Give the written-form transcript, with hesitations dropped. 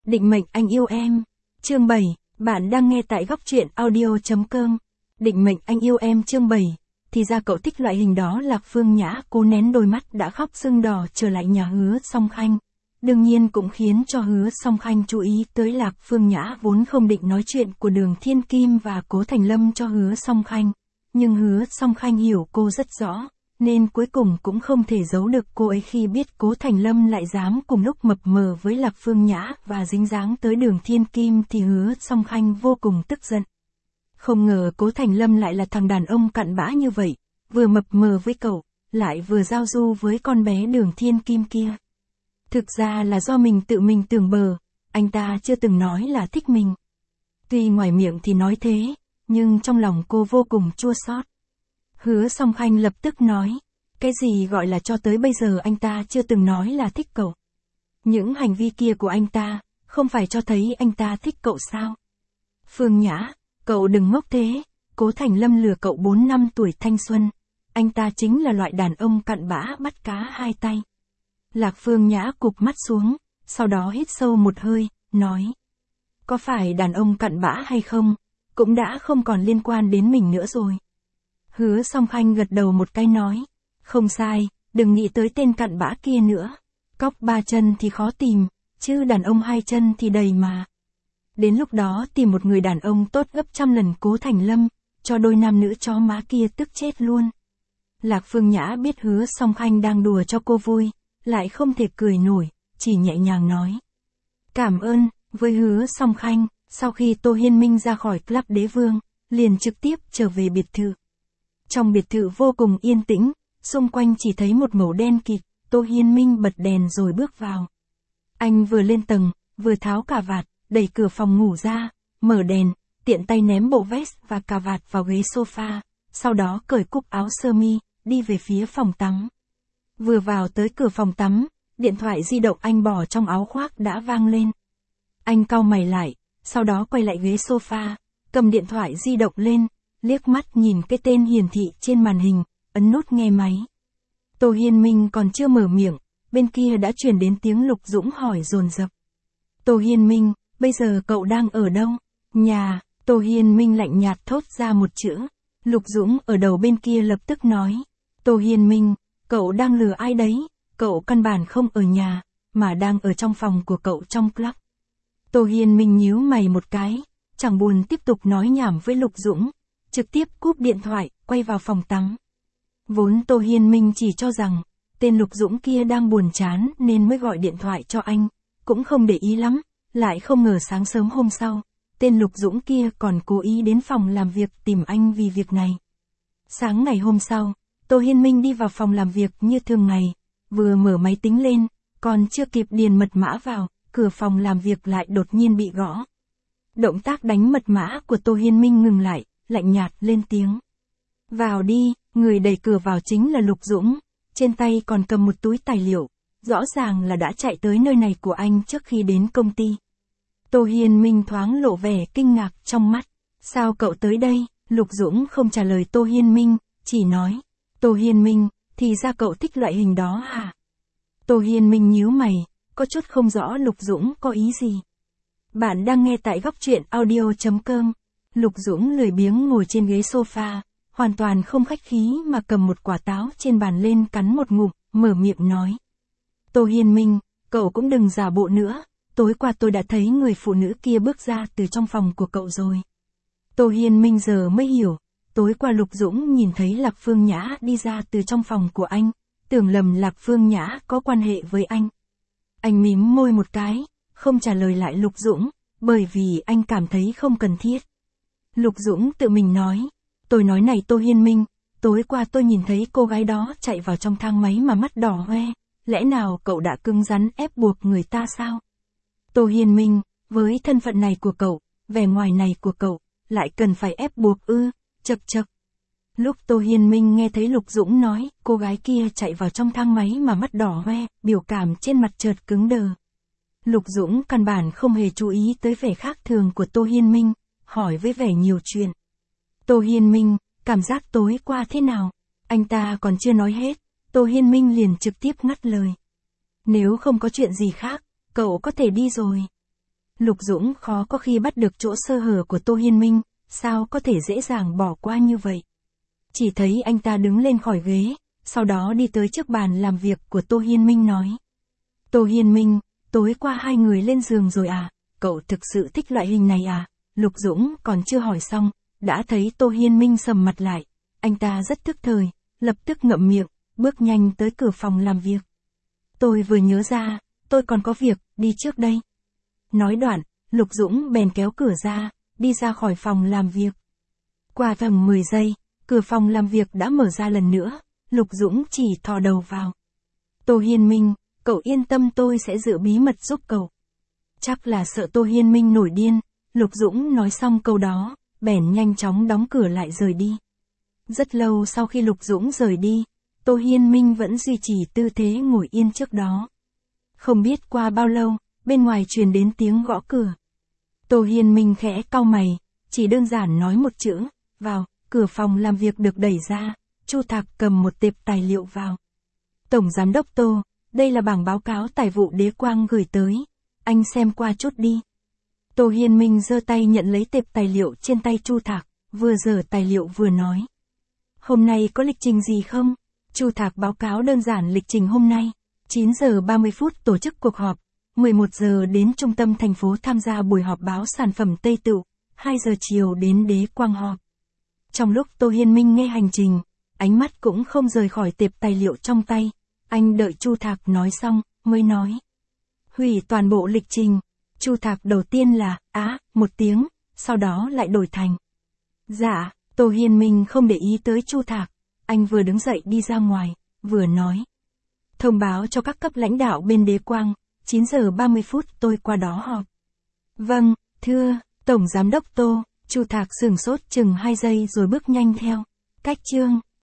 Định mệnh anh yêu em. Chương 7, bạn đang nghe tại góc truyện audio.com. Định mệnh anh yêu em chương 7. Thì ra cậu thích loại hình đó. Lạc Phương Nhã cố nén đôi mắt đã khóc sưng đỏ trở lại nhà Hứa Song Khanh. Đương nhiên cũng khiến cho Hứa Song Khanh chú ý tới Lạc Phương Nhã vốn không định nói chuyện của Đường Thiên Kim và Cố Thành Lâm cho Hứa Song Khanh. Nhưng Hứa Song Khanh hiểu cô rất rõ, nên cuối cùng cũng không thể giấu được cô ấy khi biết Cố Thành Lâm lại dám cùng lúc mập mờ với Lạc Phương Nhã và dính dáng tới Đường Thiên Kim thì Hứa Song Khanh vô cùng tức giận. Không ngờ Cố Thành Lâm lại là thằng đàn ông cặn bã như vậy, vừa mập mờ với cậu, lại vừa giao du với con bé Đường Thiên Kim kia. Thực ra là do mình tự mình tưởng bờ, anh ta chưa từng nói là thích mình. Tuy ngoài miệng thì nói thế, nhưng trong lòng cô vô cùng chua xót. Hứa Song Khanh lập tức nói, cái gì gọi là cho tới bây giờ anh ta chưa từng nói là thích cậu. Những hành vi kia của anh ta, không phải cho thấy anh ta thích cậu sao? Phương Nhã, cậu đừng ngốc thế, Cố Thành Lâm lừa cậu 4 năm tuổi thanh xuân. Anh ta chính là loại đàn ông cặn bã bắt cá hai tay. Lạc Phương Nhã cụp mắt xuống, sau đó hít sâu một hơi, nói. Có phải đàn ông cặn bã hay không, cũng đã không còn liên quan đến mình nữa rồi. Hứa Song Khanh gật đầu một cái nói. Không sai, đừng nghĩ tới tên cặn bã kia nữa. Cóc 3 chân thì khó tìm, chứ đàn ông 2 chân thì đầy mà. Đến lúc đó tìm một người đàn ông tốt gấp trăm lần Cố Thành Lâm, cho đôi nam nữ chó má kia tức chết luôn. Lạc Phương Nhã biết Hứa Song Khanh đang đùa cho cô vui, lại không thể cười nổi, chỉ nhẹ nhàng nói. Cảm ơn, với Hứa Song Khanh, sau khi Tô Hiên Minh ra khỏi Club Đế Vương, liền trực tiếp trở về biệt thự. Trong biệt thự vô cùng yên tĩnh, xung quanh chỉ thấy một màu đen kịt, Tô Hiên Minh bật đèn rồi bước vào. Anh vừa lên tầng, vừa tháo cà vạt, đẩy cửa phòng ngủ ra, mở đèn, tiện tay ném bộ vest và cà vạt vào ghế sofa, sau đó cởi cúc áo sơ mi, đi về phía phòng tắm. Vừa vào tới cửa phòng tắm, điện thoại di động anh bỏ trong áo khoác đã vang lên. Anh cau mày lại, sau đó quay lại ghế sofa, cầm điện thoại di động lên, liếc mắt nhìn cái tên hiển thị trên màn hình, ấn nút nghe máy. Tô Hiên Minh còn chưa mở miệng, bên kia đã truyền đến tiếng Lục Dũng hỏi dồn dập. Tô Hiên Minh, bây giờ cậu đang ở đâu? Nhà. Tô Hiên Minh lạnh nhạt thốt ra một chữ. Lục Dũng ở đầu bên kia lập tức nói. Tô Hiên Minh, cậu đang lừa ai đấy? Cậu căn bản không ở nhà, mà đang ở trong phòng của cậu trong club. Tô Hiên Minh nhíu mày một cái, chẳng buồn tiếp tục nói nhảm với Lục Dũng, trực tiếp cúp điện thoại, quay vào phòng tắm. Vốn Tô Hiên Minh chỉ cho rằng, tên Lục Dũng kia đang buồn chán nên mới gọi điện thoại cho anh, cũng không để ý lắm, lại không ngờ sáng sớm hôm sau, tên Lục Dũng kia còn cố ý đến phòng làm việc tìm anh vì việc này. Sáng ngày hôm sau, Tô Hiên Minh đi vào phòng làm việc như thường ngày, vừa mở máy tính lên, còn chưa kịp điền mật mã vào, cửa phòng làm việc lại đột nhiên bị gõ. Động tác đánh mật mã của Tô Hiên Minh ngừng lại, lạnh nhạt lên tiếng. Vào đi, người đẩy cửa vào chính là Lục Dũng, trên tay còn cầm một túi tài liệu, rõ ràng là đã chạy tới nơi này của anh trước khi đến công ty. Tô Hiên Minh thoáng lộ vẻ kinh ngạc trong mắt. Sao cậu tới đây? Lục Dũng không trả lời Tô Hiên Minh, chỉ nói. Tô Hiên Minh, thì ra cậu thích loại hình đó hả? Tô Hiên Minh nhíu mày, có chút không rõ Lục Dũng có ý gì. Bạn đang nghe tại góc truyện audio.com. Lục Dũng lười biếng ngồi trên ghế sofa, hoàn toàn không khách khí mà cầm một quả táo trên bàn lên cắn một ngụm, mở miệng nói. Tô Hiên Minh, cậu cũng đừng giả bộ nữa, tối qua tôi đã thấy người phụ nữ kia bước ra từ trong phòng của cậu rồi. Tô Hiên Minh giờ mới hiểu, tối qua Lục Dũng nhìn thấy Lạc Phương Nhã đi ra từ trong phòng của anh, tưởng lầm Lạc Phương Nhã có quan hệ với anh. Anh mím môi một cái, không trả lời lại Lục Dũng, bởi vì anh cảm thấy không cần thiết. Lục Dũng tự mình nói, tôi nói này Tô Hiên Minh, tối qua tôi nhìn thấy cô gái đó chạy vào trong thang máy mà mắt đỏ hoe, lẽ nào cậu đã cứng rắn ép buộc người ta sao? Tô Hiên Minh, với thân phận này của cậu, vẻ ngoài này của cậu, lại cần phải ép buộc ư? Chậc chậc. Lúc Tô Hiên Minh nghe thấy Lục Dũng nói, cô gái kia chạy vào trong thang máy mà mắt đỏ hoe, biểu cảm trên mặt chợt cứng đờ. Lục Dũng căn bản không hề chú ý tới vẻ khác thường của Tô Hiên Minh, hỏi với vẻ nhiều chuyện. Tô Hiên Minh, cảm giác tối qua thế nào? Anh ta còn chưa nói hết, Tô Hiên Minh liền trực tiếp ngắt lời. Nếu không có chuyện gì khác, cậu có thể đi rồi. Lục Dũng khó có khi bắt được chỗ sơ hở của Tô Hiên Minh, sao có thể dễ dàng bỏ qua như vậy. Chỉ thấy anh ta đứng lên khỏi ghế, sau đó đi tới trước bàn làm việc của Tô Hiên Minh nói. Tô Hiên Minh, tối qua hai người lên giường rồi à, cậu thực sự thích loại hình này à? Lục Dũng còn chưa hỏi xong, đã thấy Tô Hiên Minh sầm mặt lại. Anh ta rất thức thời, lập tức ngậm miệng, bước nhanh tới cửa phòng làm việc. Tôi vừa nhớ ra, tôi còn có việc, đi trước đây. Nói đoạn, Lục Dũng bèn kéo cửa ra, đi ra khỏi phòng làm việc. Qua tầm 10 giây, cửa phòng làm việc đã mở ra lần nữa, Lục Dũng chỉ thò đầu vào. Tô Hiên Minh, cậu yên tâm tôi sẽ giữ bí mật giúp cậu. Chắc là sợ Tô Hiên Minh nổi điên, Lục Dũng nói xong câu đó, bèn nhanh chóng đóng cửa lại rời đi. Rất lâu sau khi Lục Dũng rời đi, Tô Hiên Minh vẫn duy trì tư thế ngồi yên trước đó. Không biết qua bao lâu, bên ngoài truyền đến tiếng gõ cửa. Tô Hiên Minh khẽ cau mày, chỉ đơn giản nói một chữ, vào, cửa phòng làm việc được đẩy ra, Chu Thạc cầm một tệp tài liệu vào. Tổng Giám đốc Tô, đây là bảng báo cáo tài vụ Đế Quang gửi tới, anh xem qua chút đi. Tô Hiên Minh giơ tay nhận lấy tệp tài liệu trên tay Chu Thạc, vừa dở tài liệu vừa nói. Hôm nay có lịch trình gì không? Chu Thạc báo cáo đơn giản lịch trình hôm nay. 9 giờ 30 phút tổ chức cuộc họp, 11 giờ đến trung tâm thành phố tham gia buổi họp báo sản phẩm Tây Tựu, 2 giờ chiều đến Đế Quang họp. Trong lúc Tô Hiên Minh nghe hành trình, ánh mắt cũng không rời khỏi tệp tài liệu trong tay, anh đợi Chu Thạc nói xong, mới nói. Hủy toàn bộ lịch trình. Chu Thạc đầu tiên là, một tiếng, sau đó lại đổi thành. Dạ, Tô Hiên Minh không để ý tới Chu Thạc, anh vừa đứng dậy đi ra ngoài, vừa nói. Thông báo cho các cấp lãnh đạo bên Đế Quang, 9 giờ 30 phút tôi qua đó họp. Vâng, thưa, Tổng Giám đốc Tô, Chu Thạc sửng sốt chừng 2 giây rồi bước nhanh theo. Cách chương.